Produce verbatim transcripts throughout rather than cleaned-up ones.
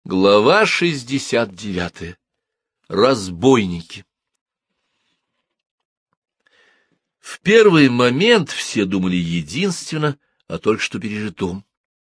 Глава шестьдесят девятая. Разбойники. В первый момент все думали единственно о только что пережитом.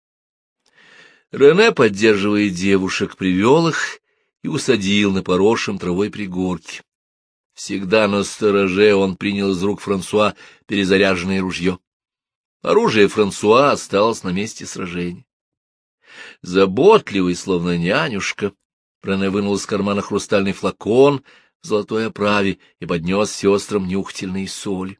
Рене, поддерживая девушек, привел их и усадил на поросшем травой пригорке. Всегда на стороже он принял из рук Франсуа перезаряженное ружье. Оружие Франсуа осталось на месте сражения. Заботливый, словно нянюшка, Рене вынул из кармана хрустальный флакон в золотой оправе и поднес сестрам нюхательные соли.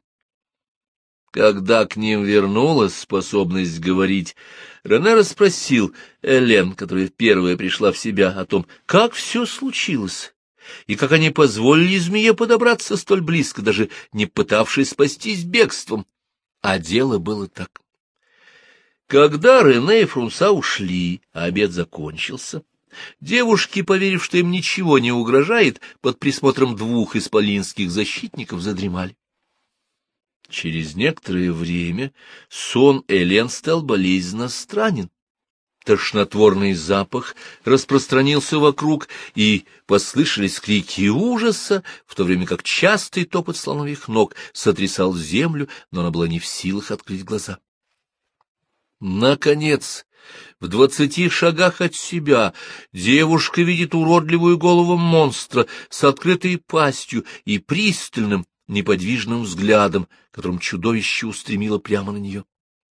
Когда к ним вернулась способность говорить, Рене расспросил Элен, которая первая пришла в себя, о том, как все случилось, и как они позволили змее подобраться столь близко, даже не пытавшись спастись бегством. А дело было так. Когда Рене и Франсуа ушли, а обед закончился, девушки, поверив, что им ничего не угрожает, под присмотром двух исполинских защитников задремали. Через некоторое время сон Элен стал болезненно странен. Тошнотворный запах распространился вокруг, и послышались крики ужаса, в то время как частый топот слоновьих ног сотрясал землю, но она была не в силах открыть глаза. Наконец, в двадцати шагах от себя девушка видит уродливую голову монстра с открытой пастью и пристальным, неподвижным взглядом, которым чудовище устремило прямо на нее.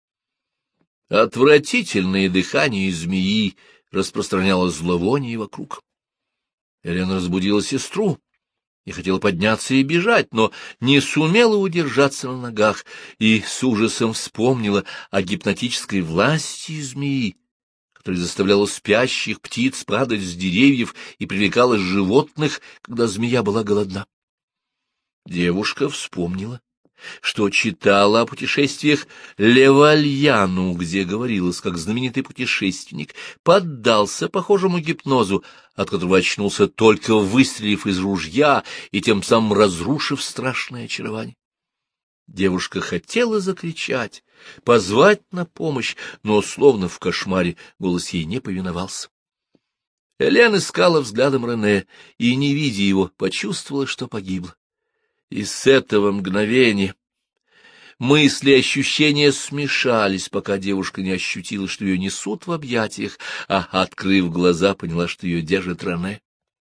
Отвратительное дыхание змеи распространяло зловоние вокруг. Элена разбудила сестру и хотела подняться и бежать, но не сумела удержаться на ногах и с ужасом вспомнила о гипнотической власти змеи, которая заставляла спящих птиц падать с деревьев и привлекала животных, когда змея была голодна. Девушка вспомнила, что читала о путешествиях Левальяну, где говорилось, как знаменитый путешественник поддался похожему гипнозу, от которого очнулся только выстрелив из ружья и тем самым разрушив страшное очарование. Девушка хотела закричать, позвать на помощь, но, словно в кошмаре, голос ей не повиновался. Элен искала взглядом Рене и, не видя его, почувствовала, что погибла. И с этого мгновения мысли и ощущения смешались, пока девушка не ощутила, что ее несут в объятиях, а, открыв глаза, поняла, что ее держит Рене.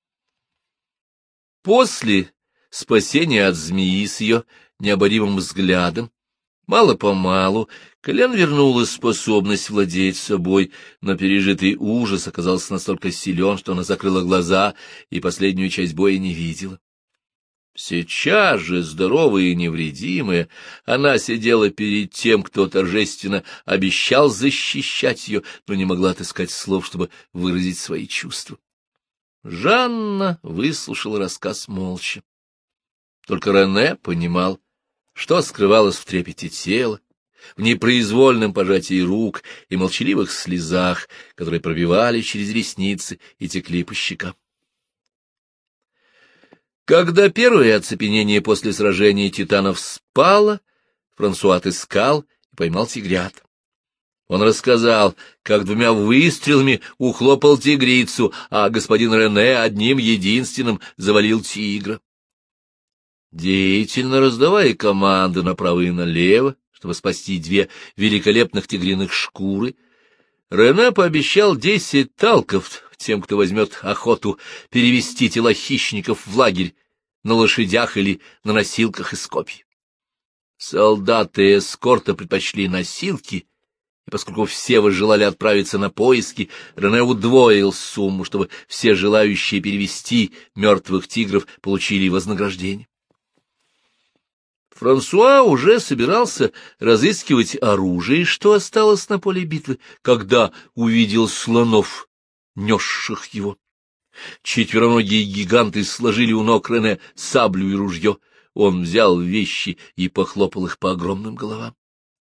После спасения от змеи с ее необоримым взглядом, мало-помалу, к Элен вернулась способность владеть собой, но пережитый ужас оказался настолько силен, что она закрыла глаза и последнюю часть боя не видела. Сейчас же, здоровая и невредимая, она сидела перед тем, кто торжественно обещал защищать ее, но не могла отыскать слов, чтобы выразить свои чувства. Жанна выслушала рассказ молча. Только Рене понимал, что скрывалось в трепете тела, в непроизвольном пожатии рук и молчаливых слезах, которые пробивали через ресницы и текли по щекам. Когда первое оцепенение после сражения титанов спало, Франсуа отыскал и поймал тигрят. Он рассказал, как двумя выстрелами ухлопал тигрицу, а господин Рене одним единственным завалил тигра. Деятельно раздавая команды направо и налево, чтобы спасти две великолепных тигриных шкуры, Рене пообещал десять талков тем, кто возьмет охоту перевести тела хищников в лагерь на лошадях или на носилках из копий. Солдаты эскорта предпочли носилки, и поскольку все возжелали отправиться на поиски, Рене удвоил сумму, чтобы все желающие перевести мертвых тигров получили вознаграждение. Франсуа уже собирался разыскивать оружие, что осталось на поле битвы, когда увидел слонов, несших его. Четвероногие гиганты сложили у ног Рене саблю и ружье. Он взял вещи и похлопал их по огромным головам.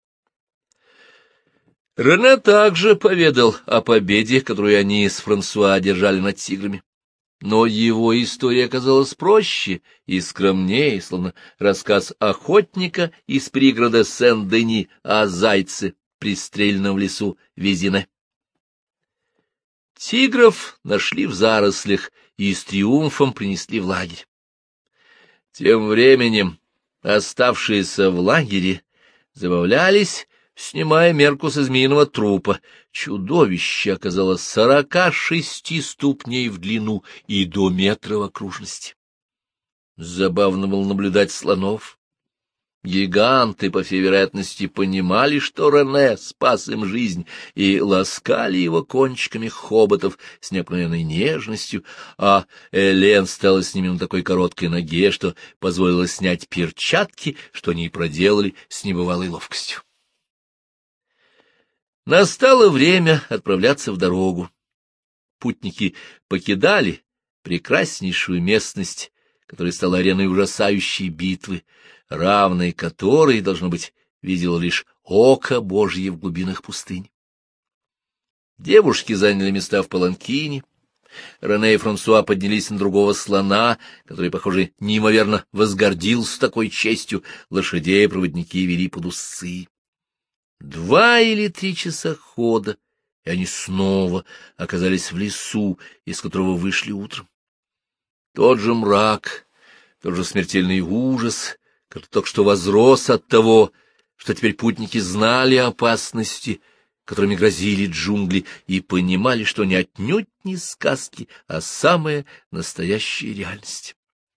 Рене также поведал о победе, которую они с Франсуа одержали над тиграми. Но его история оказалась проще и скромнее, словно рассказ охотника из пригорода Сен-Дени о зайце, пристреленном в лесу Везине. Тигров нашли в зарослях и с триумфом принесли в лагерь. Тем временем оставшиеся в лагере забавлялись, снимая мерку со змеиного трупа. Чудовище оказалось сорока шести ступней в длину и до метра в окружности. Забавно было наблюдать слонов. Гиганты, по всей вероятности, понимали, что Рене спас им жизнь, и ласкали его кончиками хоботов с необыкновенной нежностью, а Элен стала с ними на такой короткой ноге, что позволила снять перчатки, что они и проделали с небывалой ловкостью. Настало время отправляться в дорогу. Путники покидали прекраснейшую местность, которая стала ареной ужасающей битвы, равной которой, должно быть, видело лишь око Божье в глубинах пустынь. Девушки заняли места в паланкине. Рене и Франсуа поднялись на другого слона, который, похоже, неимоверно возгордился такой честью. Лошадей проводники вели под усы. Два или три часа хода, и они снова оказались в лесу, из которого вышли утром. Тот же мрак, тот же смертельный ужас, который только что возрос от того, что теперь путники знали опасности, которыми грозили джунгли, и понимали, что не отнюдь не сказки, а самая настоящая реальность.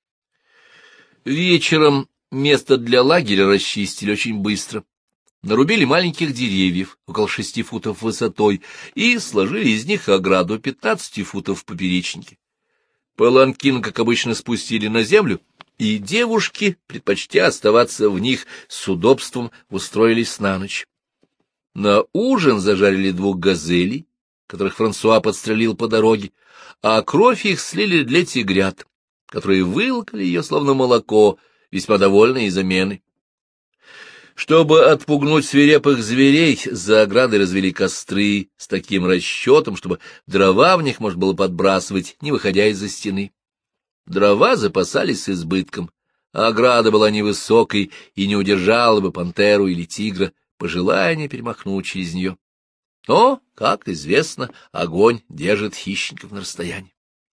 Вечером место для лагеря расчистили очень быстро. Нарубили маленьких деревьев, около шести футов высотой, и сложили из них ограду пятнадцати футов в поперечнике. Паланкин, как обычно, спустили на землю, и девушки, предпочтя оставаться в них, с удобством устроились на ночь. На ужин зажарили двух газелей, которых Франсуа подстрелил по дороге, а кровь их слили для тигрят, которые вылкали ее словно молоко, весьма довольные заменой. Чтобы отпугнуть свирепых зверей, за оградой развели костры с таким расчетом, чтобы дрова в них можно было подбрасывать, не выходя из-за стены. Дрова запасались с избытком, а ограда была невысокой и не удержала бы пантеру или тигра, пожелая не перемахнуть через нее. Но, как известно, огонь держит хищников на расстоянии.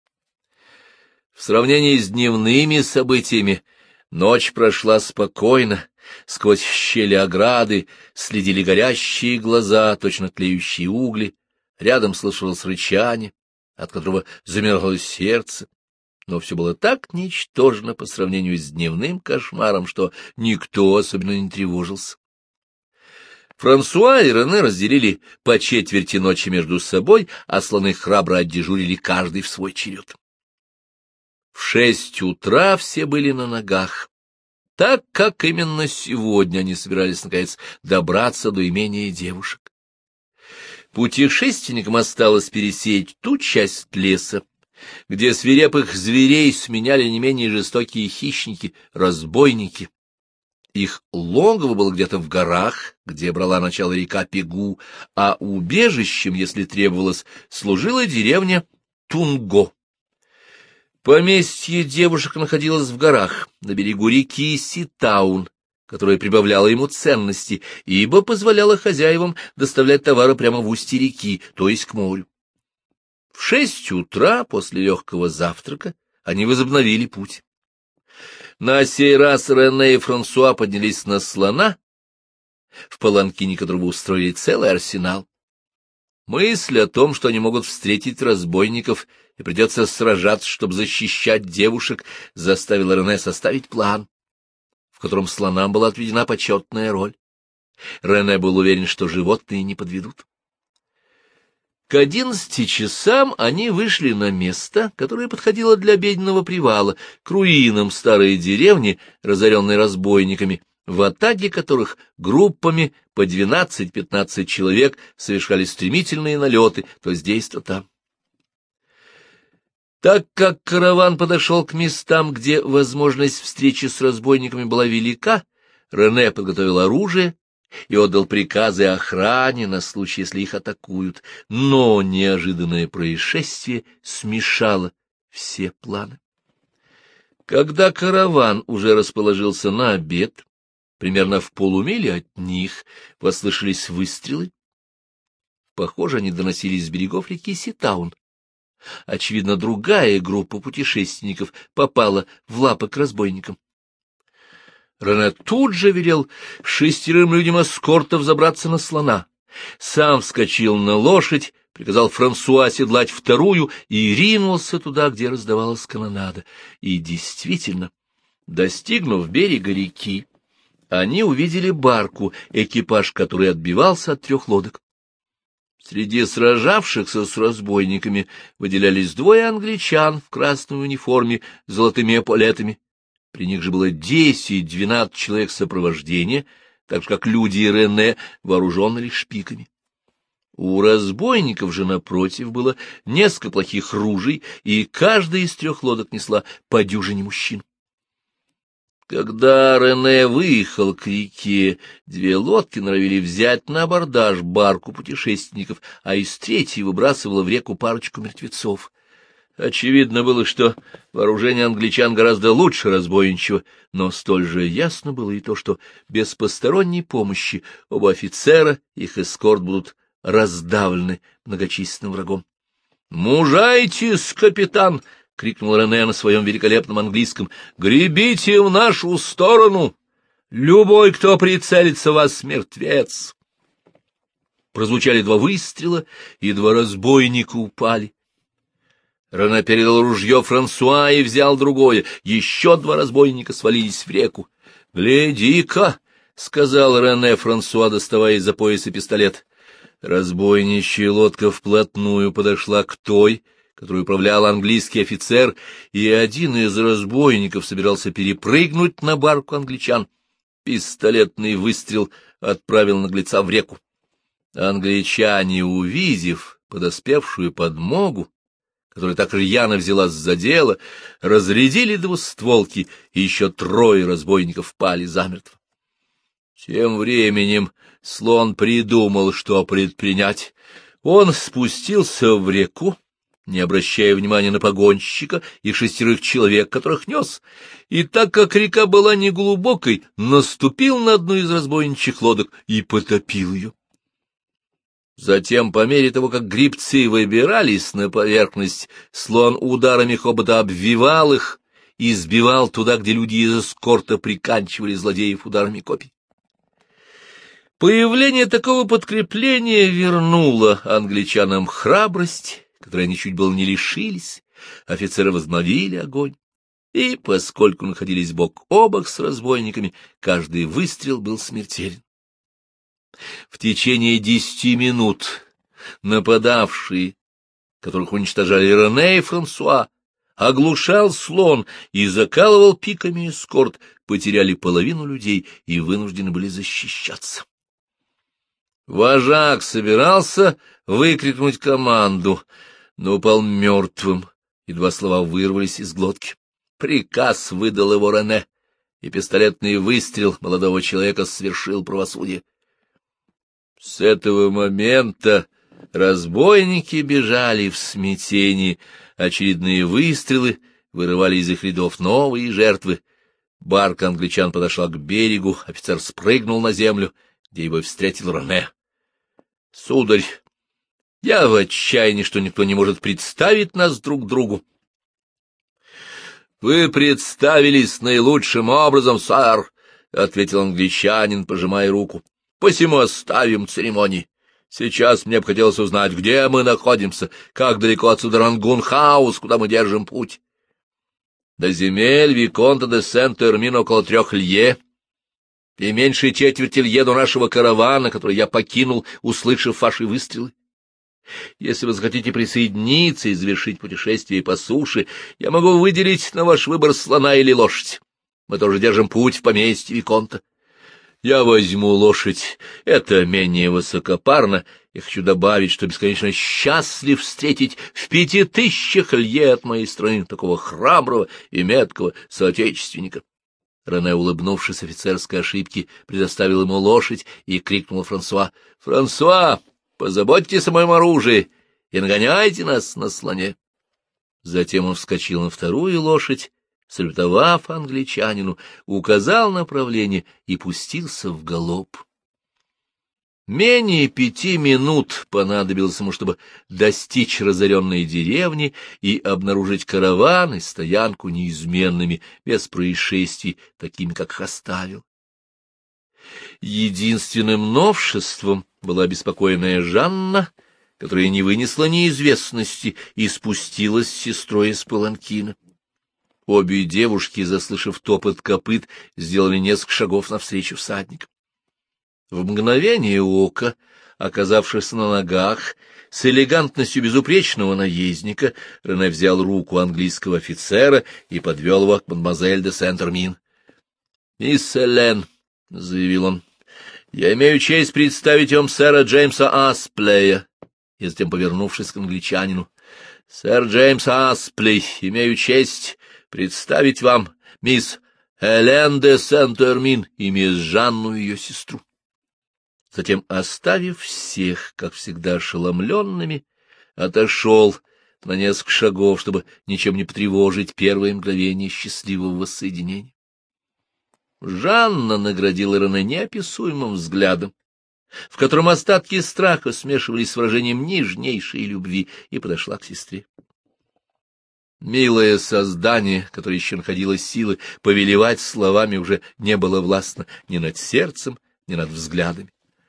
В сравнении с дневными событиями ночь прошла спокойно. Сквозь щели ограды следили горящие глаза, точно тлеющие угли. Рядом слышалось рычание, от которого замерло сердце. Но все было так ничтожно по сравнению с дневным кошмаром, что никто особенно не тревожился. Франсуа и Рене разделили по четверти ночи между собой, а слоны храбро отдежурили каждый в свой черед. В шесть утра все были на ногах, так как именно сегодня они собирались, наконец, добраться до имения девушек. Путешественникам осталось пересеять ту часть леса, где свирепых зверей сменяли не менее жестокие хищники, разбойники. Их логово было где-то в горах, где брала начало река Пегу, а убежищем, если требовалось, служила деревня Тунго. Поместье девушек находилось в горах, на берегу реки Ситаун, которая прибавляла ему ценности, ибо позволяла хозяевам доставлять товары прямо в устье реки, то есть к морю. В шесть утра после легкого завтрака они возобновили путь. На сей раз Рене и Франсуа поднялись на слона, в паланкине которого устроили целый арсенал. Мысль о том, что они могут встретить разбойников и придется сражаться, чтобы защищать девушек, заставила Рене составить план, в котором слонам была отведена почетная роль. Рене был уверен, что животные не подведут. К одиннадцати часам они вышли на место, которое подходило для обеденного привала, к руинам старой деревни, разоренной разбойниками, в атаге которых группами по двенадцать-пятнадцать человек совершали стремительные налеты то здесь, то там. Так как караван подошел к местам, где возможность встречи с разбойниками была велика, Рене подготовил оружие и отдал приказы охране на случай, если их атакуют, но неожиданное происшествие смешало все планы. Когда караван уже расположился на обед, примерно в полумиле от них послышались выстрелы. Похоже, они доносились с берегов реки Ситаун. Очевидно, другая группа путешественников попала в лапы к разбойникам. Рене тут же велел шестерым людям эскортов забраться на слона. Сам вскочил на лошадь, приказал Франсуа оседлать вторую и ринулся туда, где раздавалась канонада. И действительно, достигнув берега реки, они увидели барку, экипаж которой отбивался от трех лодок. Среди сражавшихся с разбойниками выделялись двое англичан в красной униформе с золотыми эполетами. При них же было десять-двенадцать человек сопровождения, так же, как люди Рене, вооруженные лишь шпиками. У разбойников же, напротив, было несколько плохих ружей, и каждая из трех лодок несла по дюжине мужчин. Когда Рене выехал к реке, две лодки норовили взять на абордаж барку путешественников, а из третьей выбрасывала в реку парочку мертвецов. Очевидно было, что вооружение англичан гораздо лучше разбойничьего, но столь же ясно было и то, что без посторонней помощи оба офицера и их эскорт будут раздавлены многочисленным врагом. «Мужайтесь, капитан!» — крикнул Рене на своем великолепном английском. — Гребите в нашу сторону! Любой, кто прицелится в вас, мертвец! Прозвучали два выстрела, и два разбойника упали. Рене передал ружье Франсуа и взял другое. Еще два разбойника свалились в реку. — Гляди-ка! — сказал Рене Франсуа, доставая из-за пояса пистолет. Разбойничья лодка вплотную подошла к той, которую управлял английский офицер, и один из разбойников собирался перепрыгнуть на барку англичан. Пистолетный выстрел отправил наглеца в реку. Англичане, увидев подоспевшую подмогу, которая так рьяно взялась за дело, разрядили двустволки, и еще трое разбойников пали замертво. Тем временем слон придумал, что предпринять. Он спустился в реку, не обращая внимания на погонщика и шестерых человек, которых нес, и так как река была неглубокой, наступил на одну из разбойничьих лодок и потопил ее. Затем, по мере того, как гребцы выбирались на поверхность, слон ударами хобота обвивал их и сбивал туда, где люди из эскорта приканчивали злодеев ударами копий. Появление такого подкрепления вернуло англичанам храбрость, которой они чуть было не лишились. Офицеры возобновили огонь, и, поскольку находились бок о бок с разбойниками, каждый выстрел был смертелен. В течение десяти минут нападавшие, которых уничтожали Рене и Франсуа, оглушал слон и закалывал пиками эскорт, потеряли половину людей и вынуждены были защищаться. Вожак собирался выкрикнуть команду, но упал мертвым, и два слова вырвались из глотки. Приказ выдал его Рене, и пистолетный выстрел молодого человека свершил правосудие. С этого момента разбойники бежали в смятении, очередные выстрелы вырывали из их рядов новые жертвы. Барка англичан подошла к берегу, офицер спрыгнул на землю, где его встретил Рене. — Сударь, я в отчаянии, что никто не может представить нас друг другу. — Вы представились наилучшим образом, сэр, — ответил англичанин, пожимая руку. — Посему оставим церемонии. Сейчас мне бы хотелось узнать, где мы находимся, как далеко отсюда Рангун-хаус, куда мы держим путь. — До земель Виконта де Сент-Эрмин около трех лье, и меньше четверти лье до нашего каравана, который я покинул, услышав ваши выстрелы. Если вы захотите присоединиться и завершить путешествие по суше, я могу выделить на ваш выбор слона или лошадь. Мы тоже держим путь в поместье Виконта. Я возьму лошадь, это менее высокопарно. Я хочу добавить, что бесконечно счастлив встретить в пяти тысячах лье от моей страны такого храброго и меткого соотечественника. Рене, улыбнувшись офицерской ошибки, предоставил ему лошадь и крикнул Франсуа: — Франсуа, позаботьтесь о моем оружии и нагоняйте нас на слоне. Затем он вскочил на вторую лошадь, салютовав англичанину, указал направление и пустился в галоп. Менее пяти минут понадобилось ему, чтобы достичь разоренной деревни и обнаружить караван и стоянку неизменными, без происшествий, такими, как их оставил. Единственным новшеством была беспокойная Жанна, которая не вынесла неизвестности и спустилась с сестрой из паланкина. Обе девушки, заслышав топот копыт, сделали несколько шагов навстречу всадникам. В мгновение ока, оказавшись на ногах, с элегантностью безупречного наездника, Рене взял руку английского офицера и подвел его к мадемуазель де Сент-Эрмин. — Мисс Элен, — заявил он, — я имею честь представить вам сэра Джеймса Асплея, и затем, повернувшись к англичанину, — сэр Джеймс Асплей, имею честь представить вам мисс Элен де Сент-Эрмин и мисс Жанну, ее сестру. Затем, оставив всех, как всегда, ошеломленными, отошел на несколько шагов, чтобы ничем не потревожить первое мгновение счастливого воссоединения. Жанна наградила Рене неописуемым взглядом, в котором остатки страха смешивались с выражением нежнейшей любви, и подошла к сестре. Милое создание, которое еще находило силы повелевать словами, уже не было властно ни над сердцем, ни над взглядами.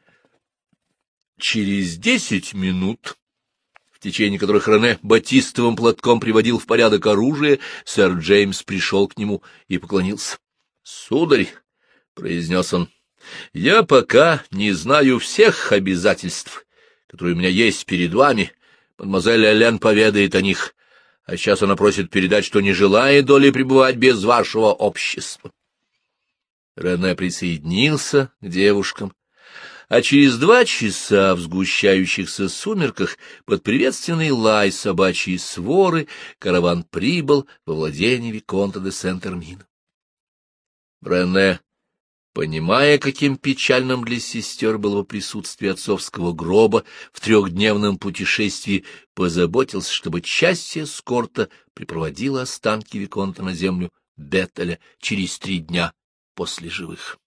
Через десять минут, в течение которых Рене батистовым платком приводил в порядок оружие, сэр Джеймс пришел к нему и поклонился. — Сударь, — произнес он, — я пока не знаю всех обязательств, которые у меня есть перед вами. Мадемуазель Элен поведает о них, а сейчас она просит передать, что не желает долей пребывать без вашего общества. Рене присоединился к девушкам, а через два часа в сгущающихся сумерках под приветственный лай собачьей своры караван прибыл во владение виконта де Сент-Эрмина. Рене, понимая, каким печальным для сестер было бы присутствие отцовского гроба в трехдневном путешествии, позаботился, чтобы часть эскорта припроводила останки виконта на землю Беттеля через три дня после живых.